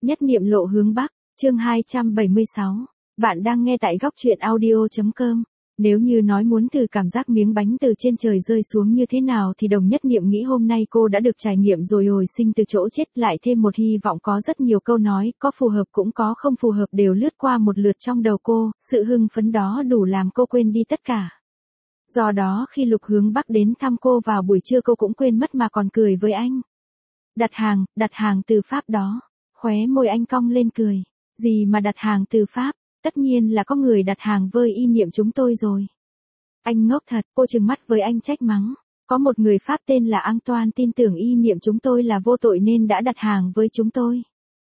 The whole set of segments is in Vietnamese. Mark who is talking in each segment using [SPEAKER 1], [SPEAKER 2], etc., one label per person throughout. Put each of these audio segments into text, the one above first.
[SPEAKER 1] Nhất niệm lộ hướng Bắc, chương 276. Bạn đang nghe tại góc truyện audio.com. Nếu như nói muốn từ cảm giác miếng bánh từ trên trời rơi xuống như thế nào thì Đồng Nhất Niệm nghĩ hôm nay cô đã được trải nghiệm rồi, hồi sinh từ chỗ chết, lại thêm một hy vọng. Có rất nhiều câu nói, có phù hợp cũng có không phù hợp, đều lướt qua một lượt trong đầu cô, sự hưng phấn đó đủ làm cô quên đi tất cả. Do đó khi Lục Hướng Bắc đến thăm cô vào buổi trưa, cô cũng quên mất mà còn cười với anh. Đặt hàng từ Pháp đó. Khóe môi anh cong lên cười. Gì mà đặt hàng từ Pháp, tất nhiên là có người đặt hàng với Y Niệm chúng tôi rồi. Anh ngốc thật, cô trừng mắt với anh trách mắng. Có một người Pháp tên là Antoine tin tưởng Y Niệm chúng tôi là vô tội nên đã đặt hàng với chúng tôi.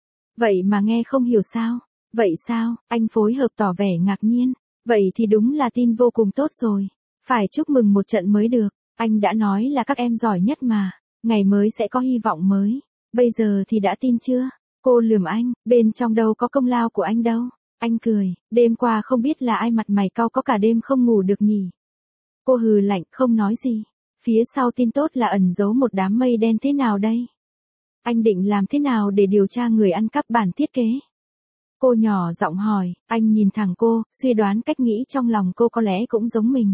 [SPEAKER 1] Vậy mà nghe không hiểu sao? Vậy sao? Anh phối hợp tỏ vẻ ngạc nhiên. Vậy thì đúng là tin vô cùng tốt rồi. Phải chúc mừng một trận mới được. Anh đã nói là các em giỏi nhất mà. Ngày mới sẽ có hy vọng mới. Bây giờ thì đã tin chưa? Cô lườm anh, bên trong đâu có công lao của anh đâu. Anh cười, đêm qua không biết là ai mặt mày cau có cả đêm không ngủ được nhỉ. Cô hừ lạnh, không nói gì. Phía sau tin tốt là ẩn giấu một đám mây đen thế nào đây? Anh định làm thế nào để điều tra người ăn cắp bản thiết kế? Cô nhỏ giọng hỏi, anh nhìn thẳng cô, suy đoán cách nghĩ trong lòng cô có lẽ cũng giống mình.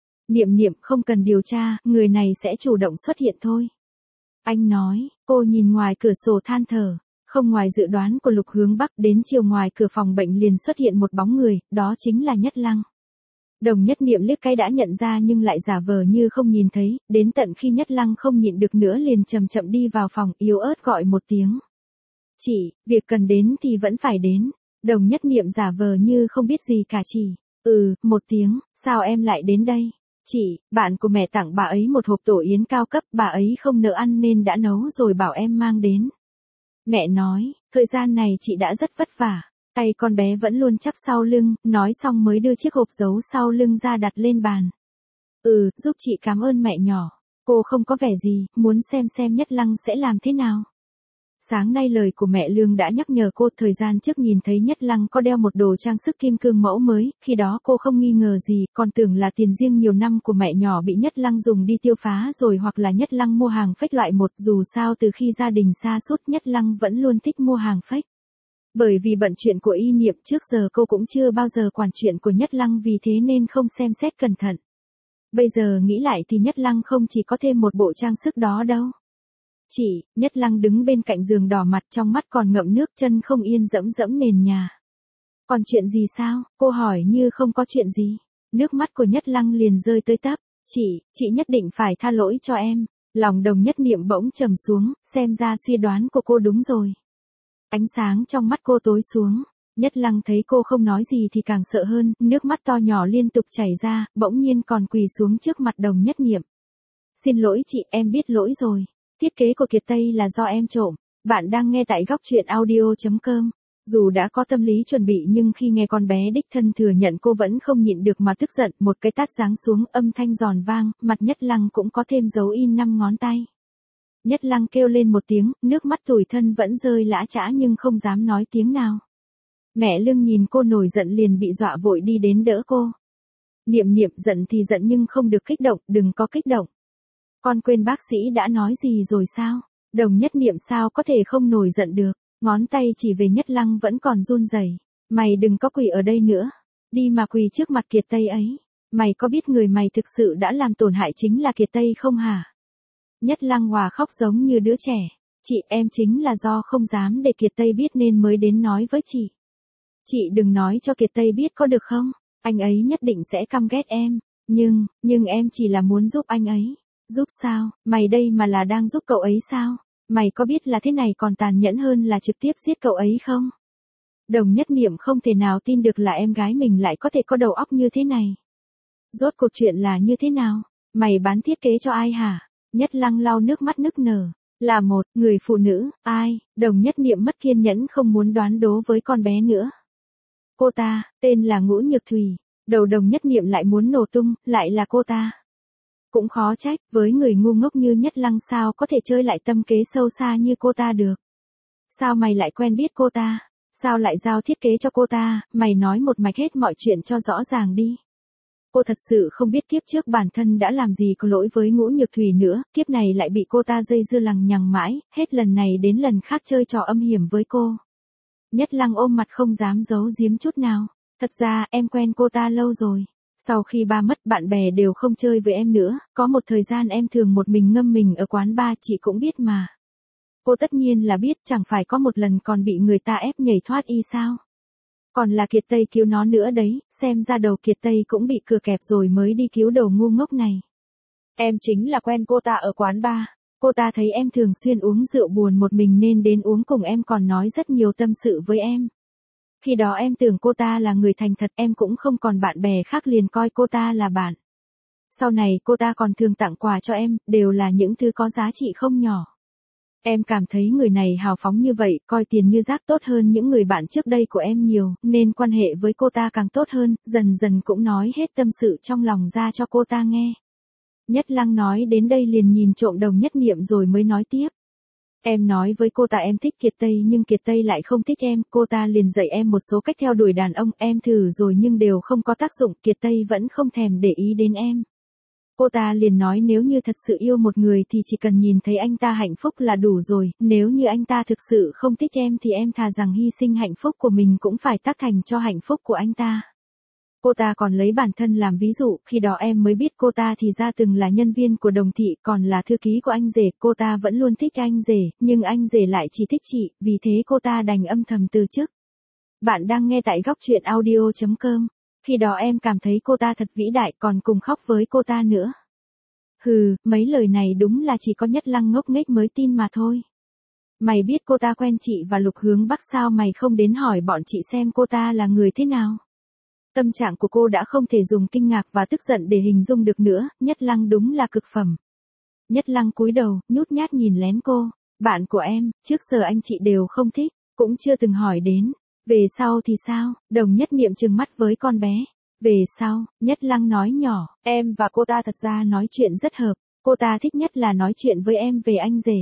[SPEAKER 1] Niệm không cần điều tra, người này sẽ chủ động xuất hiện thôi. Anh nói, cô nhìn ngoài cửa sổ than thở. Không ngoài dự đoán của Lục Hướng Bắc, đến chiều ngoài cửa phòng bệnh liền xuất hiện một bóng người, đó chính là Nhất Lăng. Đồng Nhất Niệm liếc cái đã nhận ra nhưng lại giả vờ như không nhìn thấy, đến tận khi Nhất Lăng không nhịn được nữa liền chậm chậm đi vào phòng, yếu ớt gọi một tiếng. Chị, việc cần đến thì vẫn phải đến. Đồng Nhất Niệm giả vờ như không biết gì cả chỉ. Một tiếng, sao em lại đến đây? Chị, bạn của mẹ tặng bà ấy một hộp tổ yến cao cấp, bà ấy không nỡ ăn nên đã nấu rồi bảo em mang đến. Mẹ nói, thời gian này chị đã rất vất vả, tay con bé vẫn luôn chắp sau lưng, nói xong mới đưa chiếc hộp giấu sau lưng ra đặt lên bàn. Giúp chị cảm ơn mẹ nhỏ. Cô không có vẻ gì, muốn xem Nhất Lăng sẽ làm thế nào. Sáng nay lời của mẹ Lương đã nhắc nhở cô, thời gian trước nhìn thấy Nhất Lăng có đeo một đồ trang sức kim cương mẫu mới, khi đó cô không nghi ngờ gì, còn tưởng là tiền riêng nhiều năm của mẹ nhỏ bị Nhất Lăng dùng đi tiêu phá rồi, hoặc là Nhất Lăng mua hàng fake loại một, dù sao từ khi gia đình sa sút Nhất Lăng vẫn luôn thích mua hàng fake. Bởi vì bận chuyện của Y Niệm trước giờ cô cũng chưa bao giờ quản chuyện của Nhất Lăng, vì thế nên không xem xét cẩn thận. Bây giờ nghĩ lại thì Nhất Lăng không chỉ có thêm một bộ trang sức đó đâu. Chị, Nhất Lăng đứng bên cạnh giường đỏ mặt, trong mắt còn ngậm nước, chân không yên dẫm nền nhà. Còn chuyện gì sao? Cô hỏi như không có chuyện gì. Nước mắt của Nhất Lăng liền rơi tới tấp. Chị nhất định phải tha lỗi cho em. Lòng Đồng Nhất Niệm bỗng trầm xuống, xem ra suy đoán của cô đúng rồi. Ánh sáng trong mắt cô tối xuống. Nhất Lăng thấy cô không nói gì thì càng sợ hơn, nước mắt to nhỏ liên tục chảy ra, bỗng nhiên còn quỳ xuống trước mặt Đồng Nhất Niệm. Xin lỗi chị, em biết lỗi rồi. Thiết kế của Kiệt Tây là do em trộm. Bạn đang nghe tại góc truyện audio.com. Dù đã có tâm lý chuẩn bị nhưng khi nghe con bé đích thân thừa nhận, cô vẫn không nhịn được mà tức giận, một cái tát giáng xuống, âm thanh giòn vang, mặt Nhất Lăng cũng có thêm dấu in 5 ngón tay. Nhất Lăng kêu lên một tiếng, nước mắt tủi thân vẫn rơi lã chã nhưng không dám nói tiếng nào. Mẹ Lương nhìn cô nổi giận liền bị dọa vội đi đến đỡ cô. Niệm giận thì giận nhưng không được kích động, đừng có kích động. Con quên bác sĩ đã nói gì rồi sao? Đồng Nhất Niệm sao có thể không nổi giận được, ngón tay chỉ về Nhất Lăng vẫn còn run rẩy. Mày đừng có quỳ ở đây nữa, đi mà quỳ trước mặt Kiệt Tây ấy. Mày có biết người mày thực sự đã làm tổn hại chính là Kiệt Tây không hả? Nhất Lăng hòa khóc giống như đứa trẻ. Chị, em chính là do không dám để Kiệt Tây biết nên mới đến nói với chị. Chị đừng nói cho Kiệt Tây biết có được không? Anh ấy nhất định sẽ căm ghét em. Nhưng em chỉ là muốn giúp anh ấy. Giúp sao? Mày đây mà là đang giúp cậu ấy sao? Mày có biết là thế này còn tàn nhẫn hơn là trực tiếp giết cậu ấy không? Đồng Nhất Niệm không thể nào tin được là em gái mình lại có thể có đầu óc như thế này. Rốt cuộc chuyện là như thế nào? Mày bán thiết kế cho ai hả? Nhất Lăng lau nước mắt nức nở. Là một người phụ nữ, ai? Đồng Nhất Niệm mất kiên nhẫn không muốn đoán đố với con bé nữa. Cô ta, tên là Ngũ Nhược Thùy. Đầu Đồng Nhất Niệm lại muốn nổ tung, lại là cô ta. Cũng khó trách, với người ngu ngốc như Nhất Lăng sao có thể chơi lại tâm kế sâu xa như cô ta được. Sao mày lại quen biết cô ta? Sao lại giao thiết kế cho cô ta? Mày nói một mạch hết mọi chuyện cho rõ ràng đi. Cô thật sự không biết kiếp trước bản thân đã làm gì có lỗi với Ngũ Nhược Thùy nữa, kiếp này lại bị cô ta dây dưa lằng nhằng mãi, hết lần này đến lần khác chơi trò âm hiểm với cô. Nhất Lăng ôm mặt không dám giấu giếm chút nào. Thật ra em quen cô ta lâu rồi. Sau khi ba mất bạn bè đều không chơi với em nữa, có một thời gian em thường một mình ngâm mình ở quán bar chị cũng biết mà. Cô tất nhiên là biết, chẳng phải có một lần còn bị người ta ép nhảy thoát y sao. Còn là Kiệt Tây cứu nó nữa đấy, xem ra đầu Kiệt Tây cũng bị cừa kẹp rồi mới đi cứu đầu ngu ngốc này. Em chính là quen cô ta ở quán bar. Cô ta thấy em thường xuyên uống rượu buồn một mình nên đến uống cùng em, còn nói rất nhiều tâm sự với em. Khi đó em tưởng cô ta là người thành thật, em cũng không còn bạn bè khác liền coi cô ta là bạn. Sau này cô ta còn thường tặng quà cho em, đều là những thứ có giá trị không nhỏ. Em cảm thấy người này hào phóng như vậy, coi tiền như rác, tốt hơn những người bạn trước đây của em nhiều, nên quan hệ với cô ta càng tốt hơn, dần dần cũng nói hết tâm sự trong lòng ra cho cô ta nghe. Nhất Lăng nói đến đây liền nhìn trộm Đồng Nhất Niệm rồi mới nói tiếp. Em nói với cô ta em thích Kiệt Tây nhưng Kiệt Tây lại không thích em, cô ta liền dạy em một số cách theo đuổi đàn ông, em thử rồi nhưng đều không có tác dụng, Kiệt Tây vẫn không thèm để ý đến em. Cô ta liền nói nếu như thật sự yêu một người thì chỉ cần nhìn thấy anh ta hạnh phúc là đủ rồi, nếu như anh ta thực sự không thích em thì em thà rằng hy sinh hạnh phúc của mình cũng phải tác thành cho hạnh phúc của anh ta. Cô ta còn lấy bản thân làm ví dụ, khi đó em mới biết cô ta thì ra từng là nhân viên của Đồng Thị, còn là thư ký của anh rể, cô ta vẫn luôn thích anh rể, nhưng anh rể lại chỉ thích chị, vì thế cô ta đành âm thầm từ chức. Bạn đang nghe tại góc truyện audio.com. Khi đó em cảm thấy cô ta thật vĩ đại, còn cùng khóc với cô ta nữa. Hừ, mấy lời này đúng là chỉ có Nhất Lăng ngốc nghếch mới tin mà thôi. Mày biết cô ta quen chị và Lục Hướng Bắc sao mày không đến hỏi bọn chị xem cô ta là người thế nào? Tâm trạng của cô đã không thể dùng kinh ngạc và tức giận để hình dung được nữa, Nhất Lăng đúng là cực phẩm. Nhất Lăng cúi đầu, nhút nhát nhìn lén cô. Bạn của em, trước giờ anh chị đều không thích, cũng chưa từng hỏi đến. Về sau thì sao? Đồng Nhất Niệm trừng mắt với con bé. Về sau, Nhất Lăng nói nhỏ, em và cô ta thật ra nói chuyện rất hợp, cô ta thích nhất là nói chuyện với em về anh rể.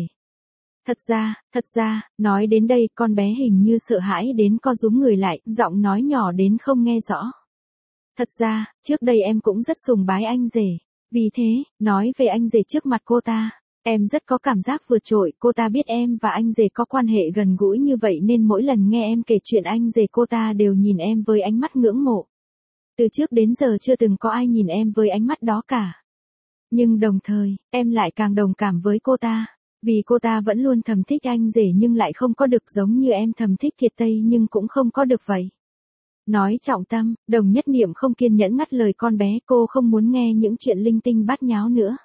[SPEAKER 1] Thật ra, nói đến đây con bé hình như sợ hãi đến co rúm người lại, giọng nói nhỏ đến không nghe rõ. Thật ra, trước đây em cũng rất sùng bái anh rể. Vì thế, nói về anh rể trước mặt cô ta, em rất có cảm giác vượt trội, cô ta biết em và anh rể có quan hệ gần gũi như vậy nên mỗi lần nghe em kể chuyện anh rể cô ta đều nhìn em với ánh mắt ngưỡng mộ. Từ trước đến giờ chưa từng có ai nhìn em với ánh mắt đó cả. Nhưng đồng thời, em lại càng đồng cảm với cô ta. Vì cô ta vẫn luôn thầm thích anh rể nhưng lại không có được, giống như em thầm thích Kiệt Tây nhưng cũng không có được vậy. Nói trọng tâm, Đồng Nhất Niệm không kiên nhẫn ngắt lời con bé, cô không muốn nghe những chuyện linh tinh bát nháo nữa.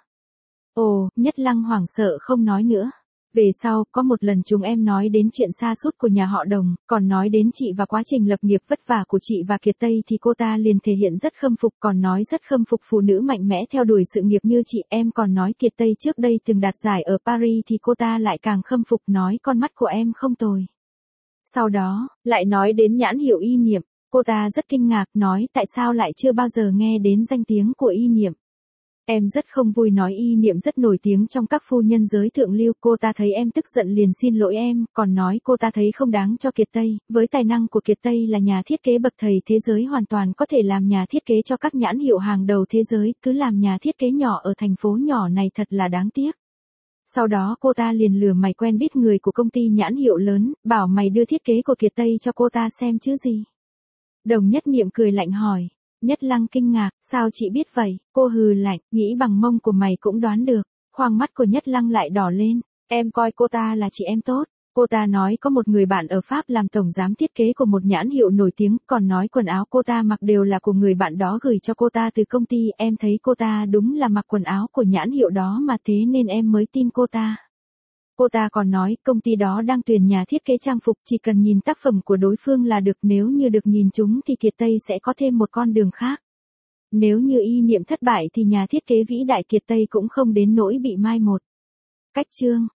[SPEAKER 1] Ồ, Nhất Lăng hoảng sợ không nói nữa. Về sau, có một lần chúng em nói đến chuyện sa sút của nhà họ Đồng, còn nói đến chị và quá trình lập nghiệp vất vả của chị và Kiệt Tây thì cô ta liền thể hiện rất khâm phục, còn nói rất khâm phục phụ nữ mạnh mẽ theo đuổi sự nghiệp như chị. Em còn nói Kiệt Tây trước đây từng đạt giải ở Paris thì cô ta lại càng khâm phục, nói con mắt của em không tồi. Sau đó, lại nói đến nhãn hiệu Y Niệm. Cô ta rất kinh ngạc, nói tại sao lại chưa bao giờ nghe đến danh tiếng của Y Niệm. Em rất không vui, nói Y Niệm rất nổi tiếng trong các phu nhân giới thượng lưu, cô ta thấy em tức giận liền xin lỗi em, còn nói cô ta thấy không đáng cho Kiệt Tây, với tài năng của Kiệt Tây là nhà thiết kế bậc thầy thế giới hoàn toàn có thể làm nhà thiết kế cho các nhãn hiệu hàng đầu thế giới, cứ làm nhà thiết kế nhỏ ở thành phố nhỏ này thật là đáng tiếc. Sau đó cô ta liền lừa mày quen biết người của công ty nhãn hiệu lớn, bảo mày đưa thiết kế của Kiệt Tây cho cô ta xem chứ gì. Đồng Nhất Niệm cười lạnh hỏi. Nhất Lăng kinh ngạc, sao chị biết vậy? Cô hừ lạnh, nghĩ bằng mông của mày cũng đoán được. Khoang mắt của Nhất Lăng lại đỏ lên. Em coi cô ta là chị em tốt. Cô ta nói có một người bạn ở Pháp làm tổng giám thiết kế của một nhãn hiệu nổi tiếng, còn nói quần áo cô ta mặc đều là của người bạn đó gửi cho cô ta từ công ty. Em thấy cô ta đúng là mặc quần áo của nhãn hiệu đó mà, thế nên em mới tin cô ta. Cô ta còn nói công ty đó đang tuyển nhà thiết kế trang phục, chỉ cần nhìn tác phẩm của đối phương là được, nếu như được nhìn chúng thì Kiệt Tây sẽ có thêm một con đường khác. Nếu như Y Niệm thất bại thì nhà thiết kế vĩ đại Kiệt Tây cũng không đến nỗi bị mai một. Cách chương